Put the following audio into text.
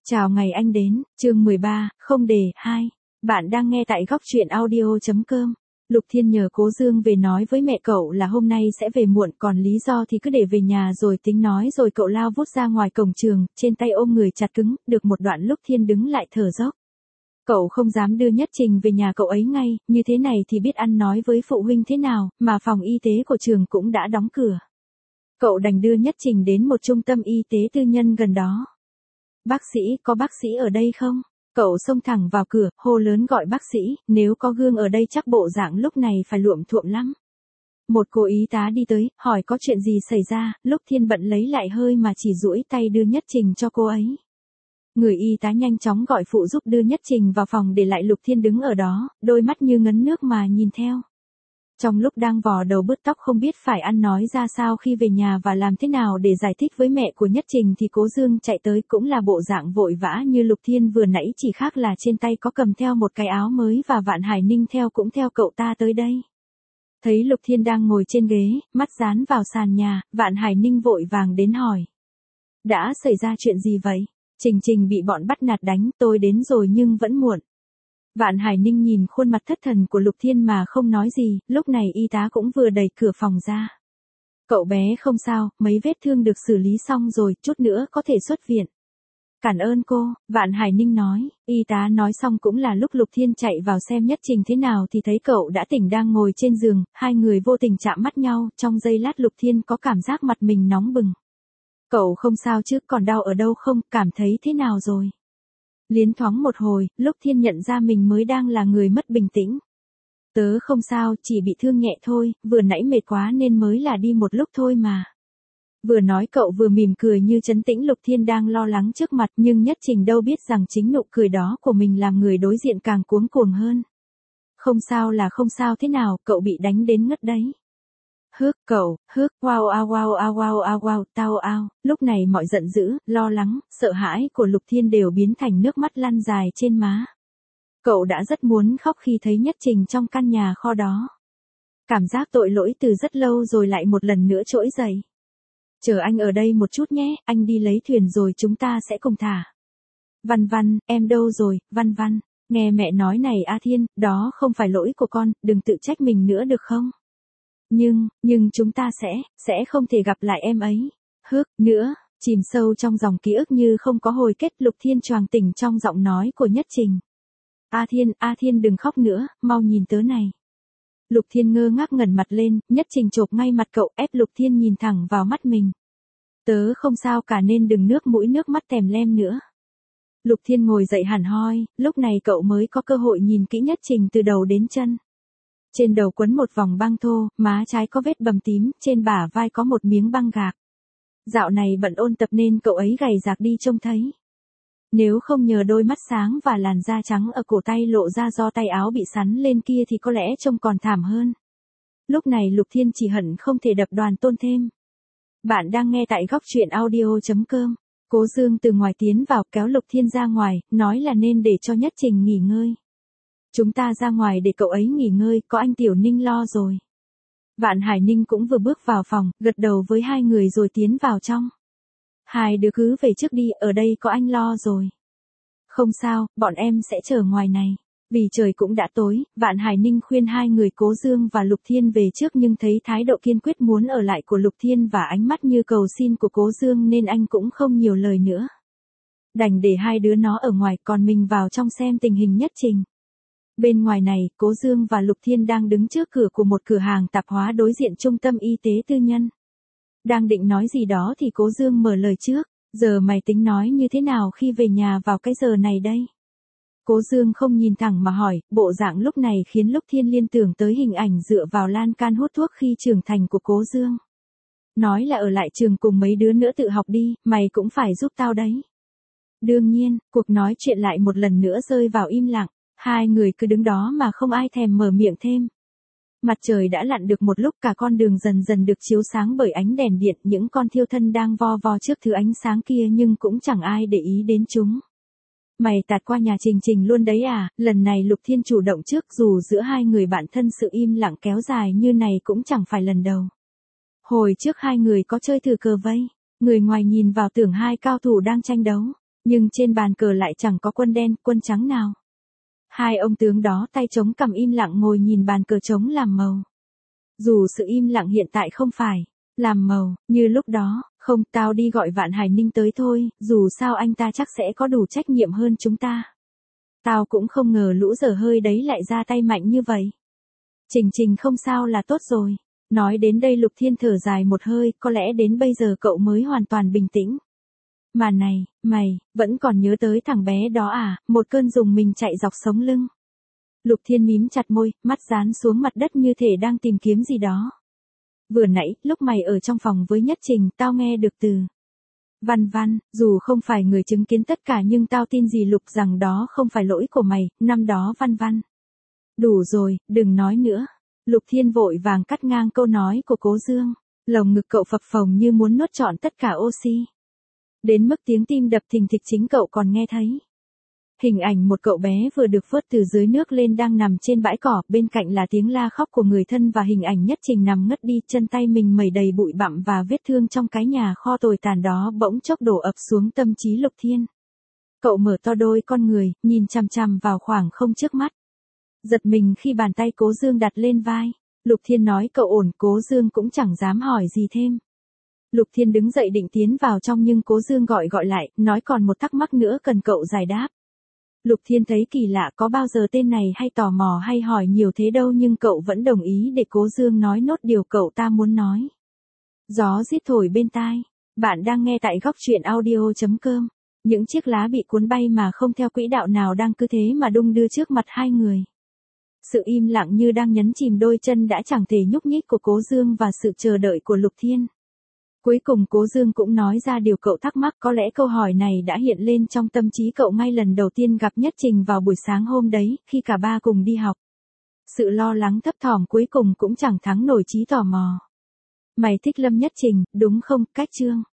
Chào ngày anh đến, chương 13, không đề, 2. Bạn đang nghe tại góc truyện audio.com. Lục Thiên nhờ Cố Dương về nói với mẹ cậu là hôm nay sẽ về muộn, còn lý do thì cứ để về nhà rồi tính nói, rồi cậu lao vút ra ngoài cổng trường, trên tay ôm người chặt cứng, được một đoạn lúc Thiên đứng lại thở dốc. Cậu không dám đưa Nhất Trình về nhà cậu ấy ngay, như thế này thì biết ăn nói với phụ huynh thế nào, mà phòng y tế của trường cũng đã đóng cửa. Cậu đành đưa Nhất Trình đến một trung tâm y tế tư nhân gần đó. Bác sĩ, có bác sĩ ở đây không? Cậu xông thẳng vào cửa, hô lớn gọi bác sĩ, nếu có Gương ở đây chắc bộ dạng lúc này phải luộm thuộm lắm. Một cô y tá đi tới, hỏi có chuyện gì xảy ra, lúc Thiên bận lấy lại hơi mà chỉ duỗi tay đưa Nhất Trình cho cô ấy. Người y tá nhanh chóng gọi phụ giúp đưa Nhất Trình vào phòng, để lại Lục Thiên đứng ở đó, đôi mắt như ngấn nước mà nhìn theo. Trong lúc đang vò đầu bứt tóc không biết phải ăn nói ra sao khi về nhà và làm thế nào để giải thích với mẹ của Nhất Trình, thì Cố Dương chạy tới, cũng là bộ dạng vội vã như Lục Thiên vừa nãy, chỉ khác là trên tay có cầm theo một cái áo mới, và Vạn Hải Ninh cũng theo cậu ta tới đây. Thấy Lục Thiên đang ngồi trên ghế, mắt dán vào sàn nhà, Vạn Hải Ninh vội vàng đến hỏi. Đã xảy ra chuyện gì vậy? Trình bị bọn bắt nạt đánh, tôi đến rồi nhưng vẫn muộn. Vạn Hải Ninh nhìn khuôn mặt thất thần của Lục Thiên mà không nói gì, lúc này y tá cũng vừa đẩy cửa phòng ra. Cậu bé không sao, mấy vết thương được xử lý xong rồi, chút nữa có thể xuất viện. Cảm ơn cô, Vạn Hải Ninh nói. Y tá nói xong cũng là lúc Lục Thiên chạy vào xem Nhất Trình thế nào thì thấy cậu đã tỉnh, đang ngồi trên giường, hai người vô tình chạm mắt nhau, trong giây lát Lục Thiên có cảm giác mặt mình nóng bừng. Cậu không sao chứ, còn đau ở đâu không, cảm thấy thế nào rồi? Liến thoáng một hồi, lúc Thiên nhận ra mình mới đang là người mất bình tĩnh. Tớ không sao, chỉ bị thương nhẹ thôi, vừa nãy mệt quá nên mới là đi một lúc thôi mà. Vừa nói cậu vừa mỉm cười như trấn tĩnh Lục Thiên đang lo lắng trước mặt, nhưng Nhất Trình đâu biết rằng chính nụ cười đó của mình làm người đối diện càng cuống cuồng hơn. Không sao là không sao, thế nào, cậu bị đánh đến ngất đấy. Cậu, wow, tao ao, lúc này mọi giận dữ, lo lắng, sợ hãi của Lục Thiên đều biến thành nước mắt lăn dài trên má. Cậu đã rất muốn khóc khi thấy Nhất Trình trong căn nhà kho đó. Cảm giác tội lỗi từ rất lâu rồi lại một lần nữa trỗi dậy. Chờ anh ở đây một chút nhé, anh đi lấy thuyền rồi chúng ta sẽ cùng thả. Văn, em đâu rồi, Văn. Nghe mẹ nói này A Thiên, đó không phải lỗi của con, đừng tự trách mình nữa được không? Nhưng chúng ta sẽ không thể gặp lại em ấy. Nữa, chìm sâu trong dòng ký ức như không có hồi kết, Lục Thiên choàng tỉnh trong giọng nói của Nhất Trình. A Thiên đừng khóc nữa, mau nhìn tớ này. Lục Thiên ngơ ngác ngẩng mặt lên, Nhất Trình chộp ngay mặt cậu, ép Lục Thiên nhìn thẳng vào mắt mình. Tớ không sao cả nên đừng nước mũi nước mắt tèm lem nữa. Lục Thiên ngồi dậy hẳn hoi, lúc này cậu mới có cơ hội nhìn kỹ Nhất Trình từ đầu đến chân. Trên đầu quấn một vòng băng thô, má trái có vết bầm tím, trên bả vai có một miếng băng gạc. Dạo này bận ôn tập nên cậu ấy gầy rạc đi trông thấy. Nếu không nhờ đôi mắt sáng và làn da trắng ở cổ tay lộ ra do tay áo bị sắn lên kia thì có lẽ trông còn thảm hơn. Lúc này Lục Thiên chỉ hận không thể đập Đoàn Tôn thêm. Bạn đang nghe tại góc truyện audio.com. Cố Dương từ ngoài tiến vào, kéo Lục Thiên ra ngoài, nói là nên để cho Nhất Trình nghỉ ngơi. Chúng ta ra ngoài để cậu ấy nghỉ ngơi, có anh Tiểu Ninh lo rồi. Vạn Hải Ninh cũng vừa bước vào phòng, gật đầu với hai người rồi tiến vào trong. Hai đứa cứ về trước đi, ở đây có anh lo rồi. Không sao, bọn em sẽ chờ ngoài này. Vì trời cũng đã tối, Vạn Hải Ninh khuyên hai người Cố Dương và Lục Thiên về trước, nhưng thấy thái độ kiên quyết muốn ở lại của Lục Thiên và ánh mắt như cầu xin của Cố Dương nên anh cũng không nhiều lời nữa. Đành để hai đứa nó ở ngoài, còn mình vào trong xem tình hình Nhất Trình. Bên ngoài này, Cố Dương và Lục Thiên đang đứng trước cửa của một cửa hàng tạp hóa đối diện trung tâm y tế tư nhân. Đang định nói gì đó thì Cố Dương mở lời trước, giờ mày tính nói như thế nào khi về nhà vào cái giờ này đây? Cố Dương không nhìn thẳng mà hỏi, bộ dạng lúc này khiến Lục Thiên liên tưởng tới hình ảnh dựa vào lan can hút thuốc khi trưởng thành của Cố Dương. Nói là ở lại trường cùng mấy đứa nữa tự học đi, mày cũng phải giúp tao đấy. Đương nhiên, cuộc nói chuyện lại một lần nữa rơi vào im lặng. Hai người cứ đứng đó mà không ai thèm mở miệng thêm. Mặt trời đã lặn được một lúc, cả con đường dần dần được chiếu sáng bởi ánh đèn điện, những con thiêu thân đang vo vo trước thứ ánh sáng kia nhưng cũng chẳng ai để ý đến chúng. Mày tạt qua nhà Trình luôn đấy à? Lần này Lục Thiên chủ động trước, dù giữa hai người bạn thân sự im lặng kéo dài như này cũng chẳng phải lần đầu. Hồi trước hai người có chơi thử cờ vây, người ngoài nhìn vào tưởng hai cao thủ đang tranh đấu. Nhưng trên bàn cờ lại chẳng có quân đen, quân trắng nào. Hai ông tướng đó tay chống cằm im lặng ngồi nhìn bàn cờ trống làm màu. Dù sự im lặng hiện tại không phải làm màu, như lúc đó, không, tao đi gọi Vạn Hải Ninh tới thôi, dù sao anh ta chắc sẽ có đủ trách nhiệm hơn chúng ta. Tao cũng không ngờ lũ dở hơi đấy lại ra tay mạnh như vậy. Trình không sao là tốt rồi. Nói đến đây Lục Thiên thở dài một hơi, có lẽ đến bây giờ cậu mới hoàn toàn bình tĩnh. Mà này, mày, vẫn còn nhớ tới thằng bé đó à, một cơn rùng mình chạy dọc sống lưng. Lục Thiên mím chặt môi, mắt dán xuống mặt đất như thể đang tìm kiếm gì đó. Vừa nãy, lúc mày ở trong phòng với Nhất Trình, tao nghe được từ Văn Văn, dù không phải người chứng kiến tất cả nhưng tao tin gì Lục rằng đó không phải lỗi của mày, năm đó Văn Văn. Đủ rồi, đừng nói nữa. Lục Thiên vội vàng cắt ngang câu nói của Cố Dương. Lồng ngực cậu phập phồng như muốn nuốt trọn tất cả oxy. Đến mức tiếng tim đập thình thịch chính cậu còn nghe thấy. Hình ảnh một cậu bé vừa được vớt từ dưới nước lên đang nằm trên bãi cỏ, bên cạnh là tiếng la khóc của người thân và hình ảnh Nhất Trình nằm ngất đi, chân tay mình mẩy đầy bụi bặm và vết thương trong cái nhà kho tồi tàn đó bỗng chốc đổ ập xuống tâm trí Lục Thiên. Cậu mở to đôi con người, nhìn chằm chằm vào khoảng không trước mắt. Giật mình khi bàn tay Cố Dương đặt lên vai. Lục Thiên nói cậu ổn, Cố Dương cũng chẳng dám hỏi gì thêm. Lục Thiên đứng dậy định tiến vào trong nhưng Cố Dương gọi lại, nói còn một thắc mắc nữa cần cậu giải đáp. Lục Thiên thấy kỳ lạ, có bao giờ tên này hay tò mò hay hỏi nhiều thế đâu, nhưng cậu vẫn đồng ý để Cố Dương nói nốt điều cậu ta muốn nói. Gió rít thổi bên tai. Bạn đang nghe tại góc truyện audio.com. Những chiếc lá bị cuốn bay mà không theo quỹ đạo nào đang cứ thế mà đung đưa trước mặt hai người. Sự im lặng như đang nhấn chìm đôi chân đã chẳng thể nhúc nhích của Cố Dương và sự chờ đợi của Lục Thiên. Cuối cùng Cố Dương cũng nói ra điều cậu thắc mắc, có lẽ câu hỏi này đã hiện lên trong tâm trí cậu ngay lần đầu tiên gặp Nhất Trình vào buổi sáng hôm đấy, khi cả ba cùng đi học. Sự lo lắng thấp thỏm cuối cùng cũng chẳng thắng nổi trí tò mò. Mày thích Lâm Nhất Trình, đúng không, Cách Chương?